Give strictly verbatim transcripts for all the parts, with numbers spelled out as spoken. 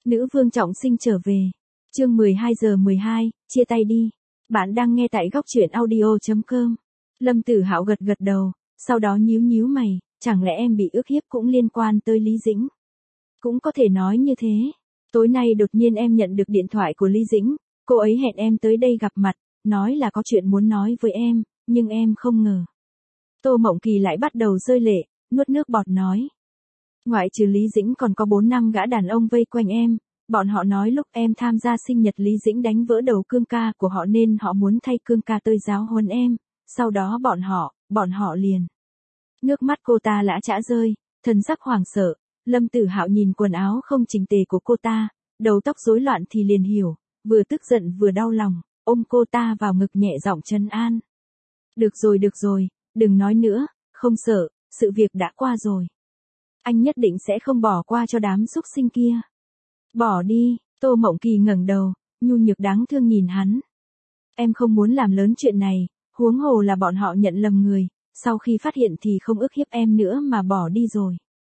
Nữ vương trọng sinh trở về. Chương mười hai giờ mười hai, chia tay đi. Bạn đang nghe tại góc truyện audio chấm com. Lâm Tử Hạo gật gật đầu, sau đó nhíu nhíu mày, chẳng lẽ em bị ức hiếp cũng liên quan tới Lý Dĩnh? Cũng có thể nói như thế. Tối nay đột nhiên em nhận được điện thoại của Lý Dĩnh, cô ấy hẹn em tới đây gặp mặt, nói là có chuyện muốn nói với em, nhưng em không ngờ. Tô Mộng Kỳ lại bắt đầu rơi lệ, nuốt nước bọt nói. Ngoại trừ Lý Dĩnh còn có bốn năm gã đàn ông vây quanh em, bọn họ nói lúc em tham gia sinh nhật Lý Dĩnh đánh vỡ đầu cương ca của họ nên họ muốn thay cương ca tới giáo huấn em, sau đó bọn họ, bọn họ liền. Nước mắt cô ta lã chã rơi, thần sắc hoảng sợ, Lâm Tử Hạo nhìn quần áo không chỉnh tề của cô ta, đầu tóc rối loạn thì liền hiểu, vừa tức giận vừa đau lòng, ôm cô ta vào ngực nhẹ giọng trấn an. Được rồi được rồi, đừng nói nữa, không sợ, sự việc đã qua rồi. Anh nhất định sẽ không bỏ qua cho đám súc sinh kia. Bỏ đi, Tô Mộng Kỳ ngẩng đầu, nhu nhược đáng thương nhìn hắn. Em không muốn làm lớn chuyện này, huống hồ là bọn họ nhận lầm người, sau khi phát hiện thì không ức hiếp em nữa mà bỏ đi rồi.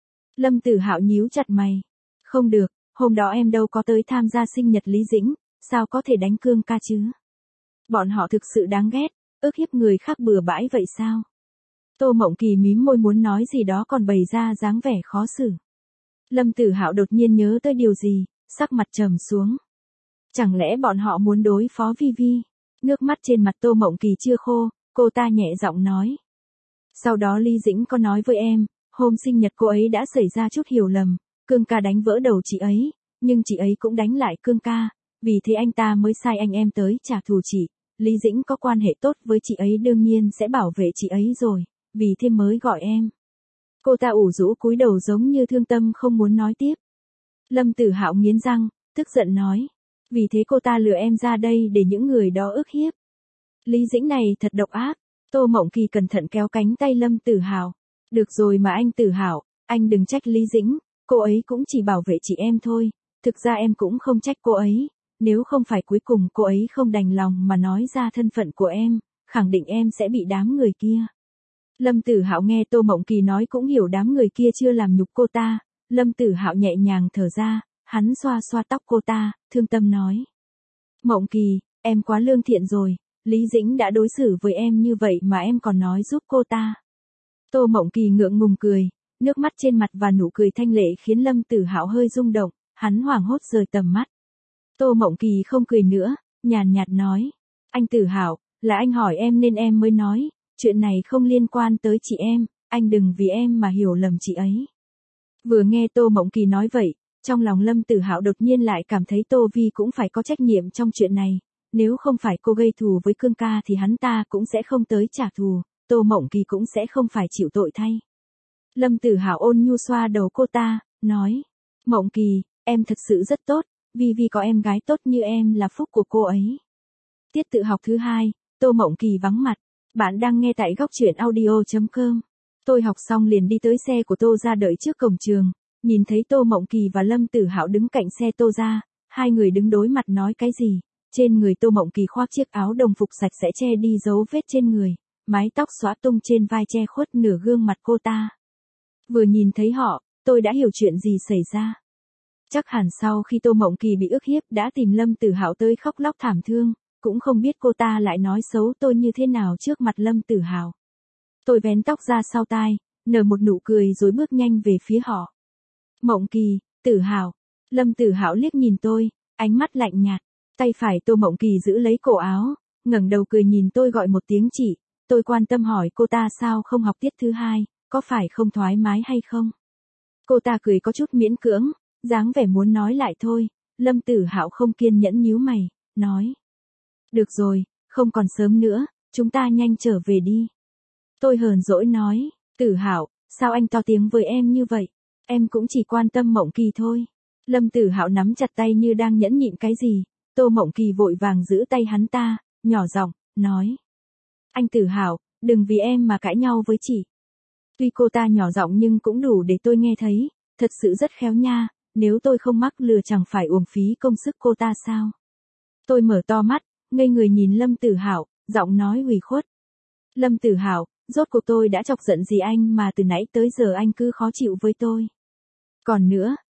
Lâm Tử Hạo nhíu chặt mày. Không được, hôm đó em đâu có tới tham gia sinh nhật Lý Dĩnh, sao có thể đánh cương ca chứ? Bọn họ thực sự đáng ghét, ức hiếp người khác bừa bãi vậy sao? Tô Mộng Kỳ mím môi muốn nói gì đó còn bày ra dáng vẻ khó xử. Lâm Tử Hạo đột nhiên nhớ tới điều gì, sắc mặt trầm xuống. Chẳng lẽ bọn họ muốn đối phó Vi Vi? Nước mắt trên mặt Tô Mộng Kỳ chưa khô, cô ta nhẹ giọng nói. Sau đó Lý Dĩnh có nói với em, hôm sinh nhật cô ấy đã xảy ra chút hiểu lầm, cương ca đánh vỡ đầu chị ấy, nhưng chị ấy cũng đánh lại cương ca, vì thế anh ta mới sai anh em tới trả thù chị. Lý Dĩnh có quan hệ tốt với chị ấy đương nhiên sẽ bảo vệ chị ấy rồi, vì thế mới gọi em. Cô ta ủ rũ cúi đầu giống như thương tâm không muốn nói tiếp. Lâm Tử Hạo nghiến răng, tức giận nói. Vì thế cô ta lừa em ra đây để những người đó ức hiếp. Lý Dĩnh này thật độc ác. Tô Mộng Kỳ cẩn thận kéo cánh tay Lâm Tử Hạo. Được rồi mà anh Tử Hạo, anh đừng trách Lý Dĩnh, cô ấy cũng chỉ bảo vệ chị em thôi. Thực ra em cũng không trách cô ấy. Nếu không phải cuối cùng cô ấy không đành lòng mà nói ra thân phận của em, khẳng định em sẽ bị đám người kia. Lâm Tử Hạo nghe Tô Mộng Kỳ nói cũng hiểu đám người kia chưa làm nhục cô ta. Lâm Tử Hạo nhẹ nhàng thở ra, hắn xoa xoa tóc cô ta, thương tâm nói. Mộng Kỳ, em quá lương thiện rồi, Lý Dĩnh đã đối xử với em như vậy mà em còn nói giúp cô ta. Tô Mộng Kỳ ngượng ngùng cười, nước mắt trên mặt và nụ cười thanh lệ khiến Lâm Tử Hạo hơi rung động, hắn hoảng hốt rời tầm mắt. Tô Mộng Kỳ không cười nữa, nhàn nhạt nói. Anh Tử Hạo, là anh hỏi em nên em mới nói. Chuyện này không liên quan tới chị em, anh đừng vì em mà hiểu lầm chị ấy. Vừa nghe Tô Mộng Kỳ nói vậy, trong lòng Lâm Tử Hạo đột nhiên lại cảm thấy Tô Vi cũng phải có trách nhiệm trong chuyện này. Nếu không phải cô gây thù với cương ca thì hắn ta cũng sẽ không tới trả thù, Tô Mộng Kỳ cũng sẽ không phải chịu tội thay. Lâm Tử Hạo ôn nhu xoa đầu cô ta, nói. Mộng Kỳ, em thật sự rất tốt, Vi Vi có em gái tốt như em là phúc của cô ấy. Tiết tự học thứ hai, Tô Mộng Kỳ vắng mặt. Bạn đang nghe tại góc truyện audio chấm com. Tôi học xong liền đi tới xe của Tô ra đợi trước cổng trường, nhìn thấy Tô Mộng Kỳ và Lâm Tử Hạo đứng cạnh xe Tô ra, hai người đứng đối mặt nói cái gì. Trên người Tô Mộng Kỳ khoác chiếc áo đồng phục sạch sẽ che đi dấu vết trên người, mái tóc xõa tung trên vai che khuất nửa gương mặt cô ta. Vừa nhìn thấy họ, tôi đã hiểu chuyện gì xảy ra. Chắc hẳn sau khi Tô Mộng Kỳ bị ức hiếp đã tìm Lâm Tử Hạo tới khóc lóc thảm thương. Cũng không biết cô ta lại nói xấu tôi như thế nào trước mặt Lâm Tử Hạo. Tôi vén tóc ra sau tai, nở một nụ cười rồi bước nhanh về phía họ. Mộng Kỳ, Tử Hạo. Lâm Tử Hạo liếc nhìn tôi, ánh mắt lạnh nhạt, tay phải Tô Mộng Kỳ giữ lấy cổ áo, ngẩng đầu cười nhìn tôi gọi một tiếng chị. Tôi quan tâm hỏi cô ta sao không học tiết thứ hai, có phải không thoải mái hay không? Cô ta cười có chút miễn cưỡng, dáng vẻ muốn nói lại thôi. Lâm Tử Hạo không kiên nhẫn nhíu mày, nói. Được rồi, không còn sớm nữa, chúng ta nhanh trở về đi. Tôi hờn dỗi nói, Tử Hạo, sao anh to tiếng với em như vậy? Em cũng chỉ quan tâm Mộng Kỳ thôi. Lâm Tử Hạo nắm chặt tay như đang nhẫn nhịn cái gì. Tô Mộng Kỳ vội vàng giữ tay hắn ta, nhỏ giọng, nói. Anh Tử Hạo, đừng vì em mà cãi nhau với chị. Tuy cô ta nhỏ giọng nhưng cũng đủ để tôi nghe thấy, thật sự rất khéo nha, nếu tôi không mắc lừa chẳng phải uổng phí công sức cô ta sao? Tôi mở to mắt, ngây người nhìn Lâm Tử Hạo, giọng nói ủy khuất. Lâm Tử Hạo, rốt cuộc tôi đã chọc giận gì anh mà từ nãy tới giờ anh cứ khó chịu với tôi. Còn nữa,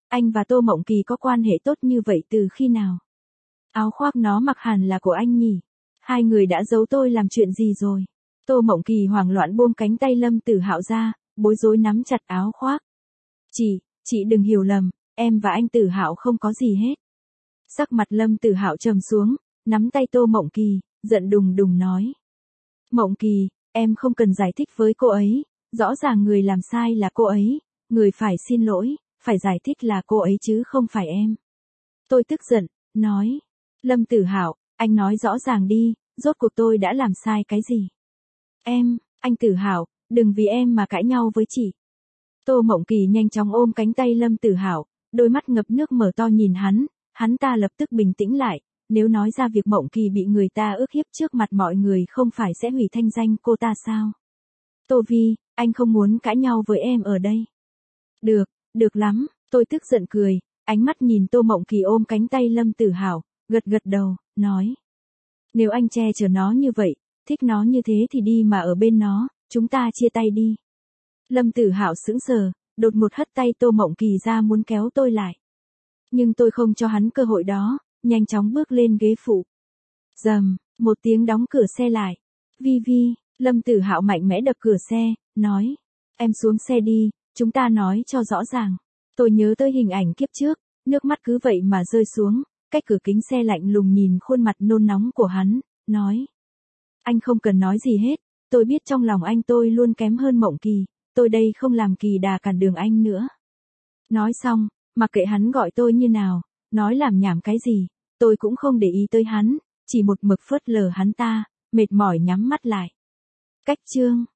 anh và Tô Mộng Kỳ có quan hệ tốt như vậy từ khi nào? Áo khoác nó mặc hẳn là của anh nhỉ? Hai người đã giấu tôi làm chuyện gì rồi? Tô Mộng Kỳ hoảng loạn buông cánh tay Lâm Tử Hạo ra, bối rối nắm chặt áo khoác. Chị, chị đừng hiểu lầm, em và anh Tử Hạo không có gì hết. Sắc mặt Lâm Tử Hạo trầm xuống, nắm tay Tô Mộng Kỳ, giận đùng đùng nói. Mộng Kỳ, em không cần giải thích với cô ấy, rõ ràng người làm sai là cô ấy, người phải xin lỗi, phải giải thích là cô ấy chứ không phải em. Tôi tức giận, nói. Lâm Tử Hạo, anh nói rõ ràng đi, rốt cuộc tôi đã làm sai cái gì? Em, anh Tử Hạo, đừng vì em mà cãi nhau với chị. Tô Mộng Kỳ nhanh chóng ôm cánh tay Lâm Tử Hạo, đôi mắt ngập nước mở to nhìn hắn, hắn ta lập tức bình tĩnh lại, nếu nói ra việc Mộng Kỳ bị người ta ức hiếp trước mặt mọi người không phải sẽ hủy thanh danh cô ta sao? Tô Vi, anh không muốn cãi nhau với em ở đây. Được, được lắm, tôi tức giận cười, ánh mắt nhìn Tô Mộng Kỳ ôm cánh tay Lâm Tử Hạo, gật gật đầu, nói. Nếu anh che chở nó như vậy, thích nó như thế thì đi mà ở bên nó, chúng ta chia tay đi. Lâm Tử Hạo sững sờ, đột ngột hất tay Tô Mộng Kỳ ra muốn kéo tôi lại. Nhưng tôi không cho hắn cơ hội đó, nhanh chóng bước lên ghế phụ. Rầm, một tiếng đóng cửa xe lại. Vi Vi, Lâm Tử Hạo mạnh mẽ đập cửa xe, nói. Em xuống xe đi, chúng ta nói cho rõ ràng. Tôi nhớ tới hình ảnh kiếp trước, nước mắt cứ vậy mà rơi xuống, cách cửa kính xe lạnh lùng nhìn khuôn mặt nôn nóng của hắn, nói. Anh không cần nói gì hết, tôi biết trong lòng anh tôi luôn kém hơn Mộng Kỳ, tôi đây không làm kỳ đà cản đường anh nữa. Nói xong, mặc kệ hắn gọi tôi như nào, nói làm nhảm cái gì, tôi cũng không để ý tới hắn, chỉ một mực phớt lờ hắn ta, mệt mỏi nhắm mắt lại. Cách chương